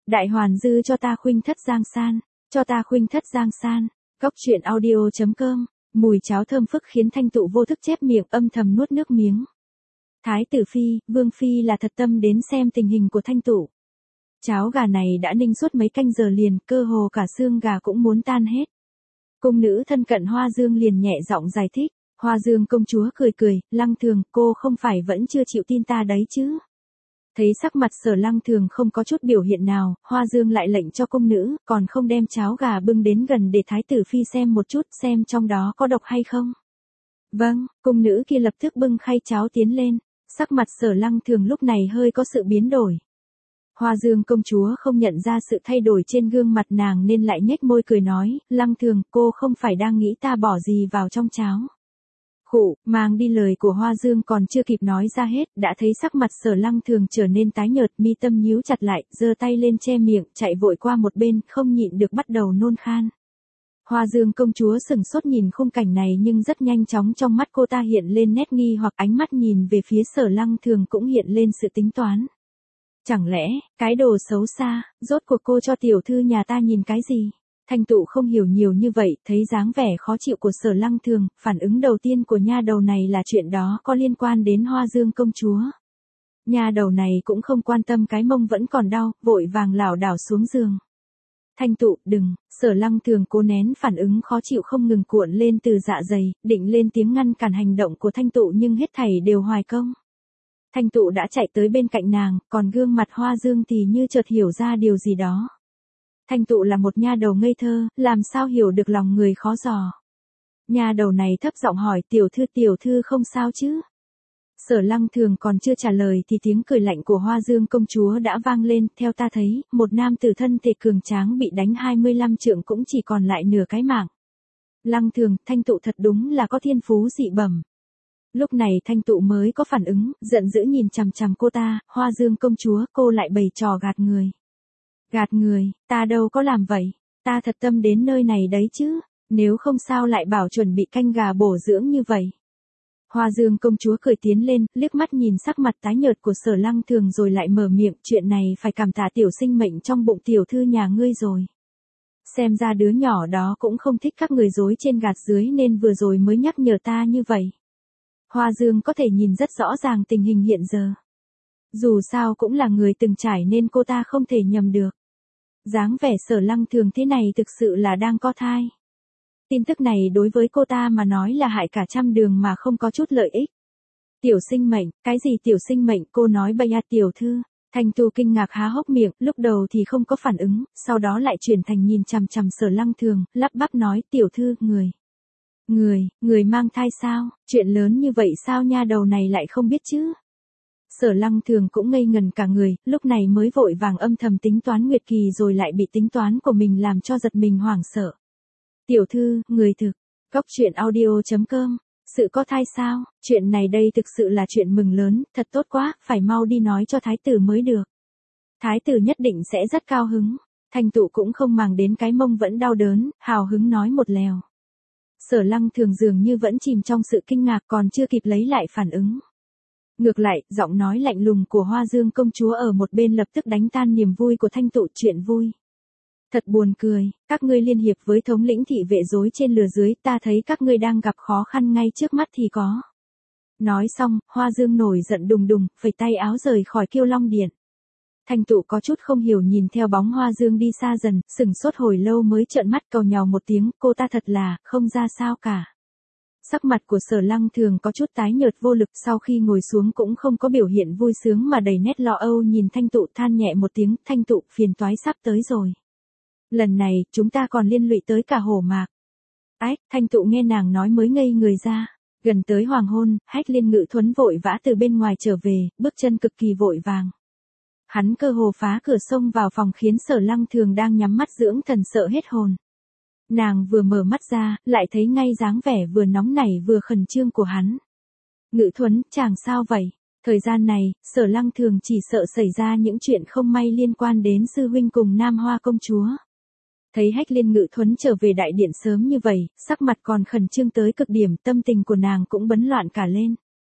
Đại hoàn dư cho ta khuynh thất giang san, cho ta khuynh thất giang san. Góc truyện audio.com, mùi cháo thơm phức khiến Thanh Tụ vô thức chép miệng âm thầm nuốt nước miếng. Thái tử phi, vương phi là thật tâm đến xem tình hình của Thanh Tụ. Cháo gà này đã ninh suốt mấy canh giờ liền, cơ hồ cả xương gà cũng muốn tan hết. Cung nữ thân cận Hoa Dương liền nhẹ giọng giải thích. Hoa Dương công chúa cười cười, Lăng Thường, cô không phải vẫn chưa chịu tin ta đấy chứ? Thấy sắc mặt Sở Lăng Thường không có chút biểu hiện nào, Hoa Dương lại lệnh cho cung nữ, còn không đem cháo gà bưng đến gần để Thái tử phi xem một chút, xem trong đó có độc hay không. Vâng, cung nữ kia lập tức bưng khay cháo tiến lên, sắc mặt Sở Lăng Thường lúc này hơi có sự biến đổi. Hoa Dương công chúa không nhận ra sự thay đổi trên gương mặt nàng nên lại nhếch môi cười nói, Lăng Thường, cô không phải đang nghĩ ta bỏ gì vào trong cháo. Khụ, mang đi lời của Hoa Dương còn chưa kịp nói ra hết, đã thấy sắc mặt Sở Lăng Thường trở nên tái nhợt, mi tâm nhíu chặt lại, giơ tay lên che miệng, chạy vội qua một bên, không nhịn được bắt đầu nôn khan. Hoa Dương công chúa sừng sốt nhìn khung cảnh này nhưng rất nhanh chóng trong mắt cô ta hiện lên nét nghi hoặc ánh mắt nhìn về phía Sở Lăng Thường cũng hiện lên sự tính toán. Chẳng lẽ, cái đồ xấu xa, rốt cuộc cô cho tiểu thư nhà ta nhìn cái gì? Thanh Tụ không hiểu nhiều như vậy, thấy dáng vẻ khó chịu của Sở Lăng Thường, phản ứng đầu tiên của nha đầu này là chuyện đó có liên quan đến Hoa Dương công chúa. Nha đầu này cũng không quan tâm cái mông vẫn còn đau, vội vàng lảo đảo xuống giường. Thanh Tụ, đừng, Sở Lăng Thường cố nén phản ứng khó chịu không ngừng cuộn lên từ dạ dày, định lên tiếng ngăn cản hành động của Thanh Tụ nhưng hết thảy đều hoài công. Thanh Tụ đã chạy tới bên cạnh nàng, còn gương mặt Hoa Dương thì như chợt hiểu ra điều gì đó. Thanh Tụ là một nha đầu ngây thơ, làm sao hiểu được lòng người khó dò. Nha đầu này thấp giọng hỏi tiểu thư không sao chứ? Sở Lăng Thường còn chưa trả lời thì tiếng cười lạnh của Hoa Dương công chúa đã vang lên, theo ta thấy, một nam tử thân thể cường tráng bị đánh 25 trượng cũng chỉ còn lại nửa cái mạng. Lăng Thường, Thanh Tụ thật đúng là có thiên phú dị bẩm. Lúc này Thanh Tụ mới có phản ứng, giận dữ nhìn chằm chằm cô ta, Hoa Dương công chúa, cô lại bày trò gạt người. Gạt người, ta đâu có làm vậy, ta thật tâm đến nơi này đấy chứ, nếu không sao lại bảo chuẩn bị canh gà bổ dưỡng như vậy. Hoa Dương công chúa cười tiến lên, liếc mắt nhìn sắc mặt tái nhợt của Sở Lăng Thường rồi lại mở miệng, chuyện này phải cảm tạ tiểu sinh mệnh trong bụng tiểu thư nhà ngươi rồi. Xem ra đứa nhỏ đó cũng không thích các người dối trên gạt dưới nên vừa rồi mới nhắc nhở ta như vậy. Hoa Dương có thể nhìn rất rõ ràng tình hình hiện giờ. Dù sao cũng là người từng trải nên cô ta không thể nhầm được. Dáng vẻ Sở Lăng Thường thế này thực sự là đang có thai. Tin tức này đối với cô ta mà nói là hại cả trăm đường mà không có chút lợi ích. Tiểu sinh mệnh, cái gì tiểu sinh mệnh, cô nói bậy à tiểu thư. Thanh Tụ kinh ngạc há hốc miệng, lúc đầu thì không có phản ứng, sau đó lại chuyển thành nhìn chằm chằm Sở Lăng Thường, lắp bắp nói tiểu thư, người mang thai sao, chuyện lớn như vậy sao nha đầu này lại không biết chứ. Sở Lăng Thường cũng ngây ngần cả người, lúc này mới vội vàng âm thầm tính toán nguyệt kỳ rồi lại bị tính toán của mình làm cho giật mình hoảng sợ. Tiểu thư, người thực, góc truyện audio.com, sự có thai sao, chuyện này đây thực sự là chuyện mừng lớn, thật tốt quá, phải mau đi nói cho thái tử mới được. Thái tử nhất định sẽ rất cao hứng. Thanh Tụ cũng không màng đến cái mông vẫn đau đớn, hào hứng nói một lèo. Sở Lăng Thường dường như vẫn chìm trong sự kinh ngạc còn chưa kịp lấy lại phản ứng. Ngược lại, giọng nói lạnh lùng của Hoa Dương công chúa ở một bên lập tức đánh tan niềm vui của Thanh Tụ, chuyện vui. Thật buồn cười, các ngươi liên hiệp với thống lĩnh thị vệ dối trên lừa dưới, ta thấy các ngươi đang gặp khó khăn ngay trước mắt thì có. Nói xong, Hoa Dương nổi giận đùng đùng, phẩy tay áo rời khỏi Kiêu Long Điện. Thanh Tụ có chút không hiểu nhìn theo bóng Hoa Dương đi xa dần, sừng sốt hồi lâu mới trợn mắt cầu nhàu một tiếng, cô ta thật là, không ra sao cả. Sắc mặt của Sở Lăng Thường có chút tái nhợt vô lực, sau khi ngồi xuống cũng không có biểu hiện vui sướng mà đầy nét lo âu nhìn Thanh Tụ than nhẹ một tiếng, Thanh Tụ, phiền toái sắp tới rồi. Lần này, chúng ta còn liên lụy tới cả Hổ Mạc. Ách, Thanh Tụ nghe nàng nói mới ngây người ra. Gần tới hoàng hôn, Hách Liên Ngự Thuấn vội vã từ bên ngoài trở về, bước chân cực kỳ vội vàng. Hắn cơ hồ phá cửa xông vào phòng khiến Sở Lăng Thường đang nhắm mắt dưỡng thần sợ hết hồn. Nàng vừa mở mắt ra, lại thấy ngay dáng vẻ vừa nóng nảy vừa khẩn trương của hắn. Ngự Thuấn, chàng sao vậy? Thời gian này, Sở Lăng Thường chỉ sợ xảy ra những chuyện không may liên quan đến sư huynh cùng Nam Hoa công chúa. Thấy Hách Liên Ngự Thuấn trở về đại điện sớm như vậy, sắc mặt còn khẩn trương tới cực điểm, tâm tình của nàng cũng bấn loạn cả lên.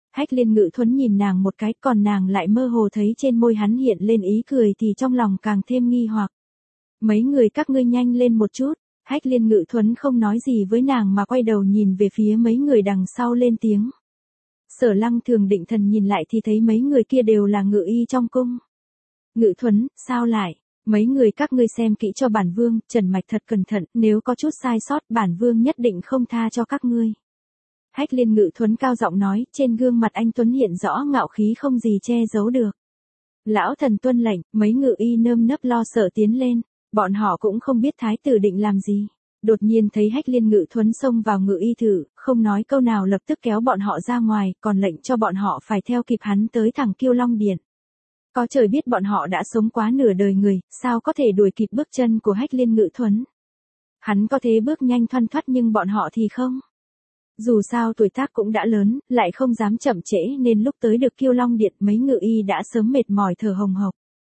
Hách Liên Ngự Thuấn nhìn nàng một cái, còn nàng lại mơ hồ thấy trên môi hắn hiện lên ý cười thì trong lòng càng thêm nghi hoặc. Mấy người các ngươi nhanh lên một chút. Hách Liên Ngự Thuấn không nói gì với nàng mà quay đầu nhìn về phía mấy người đằng sau lên tiếng. Sở Lăng Thường định thần nhìn lại thì thấy mấy người kia đều là ngự y trong cung. Ngự Thuấn, sao lại? Mấy người các ngươi xem kỹ cho bản vương, Trần Mạch thật cẩn thận, nếu có chút sai sót bản vương nhất định không tha cho các ngươi. Hách Liên Ngự Thuấn cao giọng nói, trên gương mặt anh Tuấn hiện rõ ngạo khí không gì che giấu được. Lão thần tuân lệnh, mấy ngự y nơm nớp lo sợ tiến lên, bọn họ cũng không biết thái tử định làm gì. Đột nhiên thấy Hách Liên Ngự Thuấn xông vào ngự y thử, không nói câu nào lập tức kéo bọn họ ra ngoài, còn lệnh cho bọn họ phải theo kịp hắn tới thẳng Kiêu Long Điện. Có trời biết bọn họ đã sống quá nửa đời người, sao có thể đuổi kịp bước chân của Hách Liên Ngự Thuấn. Hắn có thế bước nhanh thoăn thoắt nhưng bọn họ thì không. Dù sao tuổi tác cũng đã lớn, lại không dám chậm trễ nên lúc tới được Kiêu Long Điện mấy ngự y đã sớm mệt mỏi thở hồng hộc.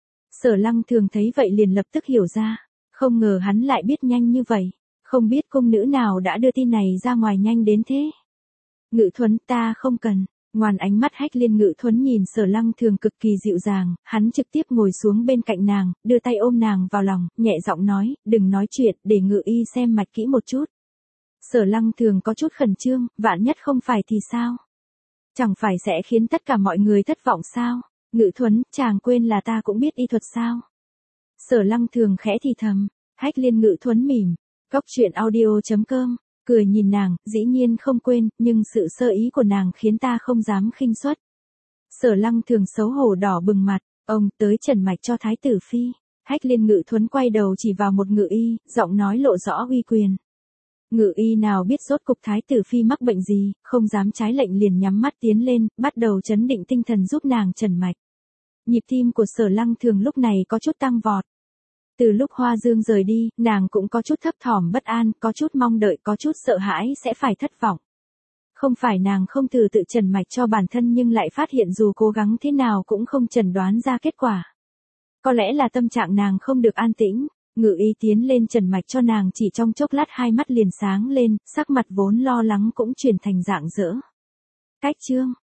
Sở Lăng Thường thấy vậy liền lập tức hiểu ra, không ngờ hắn lại biết nhanh như vậy, không biết cung nữ nào đã đưa tin này ra ngoài nhanh đến thế. Ngự Thuấn, ta không cần. Ngoan, ánh mắt Hách Liên Ngự Thuấn nhìn Sở Lăng Thường cực kỳ dịu dàng, hắn trực tiếp ngồi xuống bên cạnh nàng, đưa tay ôm nàng vào lòng, nhẹ giọng nói, đừng nói chuyện, để ngự y xem mạch kỹ một chút. Sở Lăng Thường có chút khẩn trương, vạn nhất không phải thì sao? Chẳng phải sẽ khiến tất cả mọi người thất vọng sao? Ngự Thuấn, chàng quên là ta cũng biết y thuật sao? Sở Lăng Thường khẽ thì thầm, Hách Liên Ngự Thuấn mỉm, Cốc Truyện Audio.com, cười nhìn nàng, dĩ nhiên không quên, nhưng sự sơ ý của nàng khiến ta không dám khinh suất. Sở Lăng Thường xấu hổ đỏ bừng mặt, ông tới trần mạch cho thái tử phi. Hách Liên Ngự Thuấn quay đầu chỉ vào một ngự y, giọng nói lộ rõ uy quyền. Ngự y nào biết rốt cục thái tử phi mắc bệnh gì, không dám trái lệnh liền nhắm mắt tiến lên, bắt đầu trấn định tinh thần giúp nàng trần mạch. Nhịp tim của Sở Lăng Thường lúc này có chút tăng vọt. Từ lúc Hoa Dương rời đi, nàng cũng có chút thấp thỏm bất an, có chút mong đợi, có chút sợ hãi sẽ phải thất vọng. Không phải nàng không thử tự trần mạch cho bản thân nhưng lại phát hiện dù cố gắng thế nào cũng không chẩn đoán ra kết quả. Có lẽ là tâm trạng nàng không được an tĩnh, ngự y tiến lên trần mạch cho nàng chỉ trong chốc lát hai mắt liền sáng lên, sắc mặt vốn lo lắng cũng chuyển thành rạng rỡ. Cách chương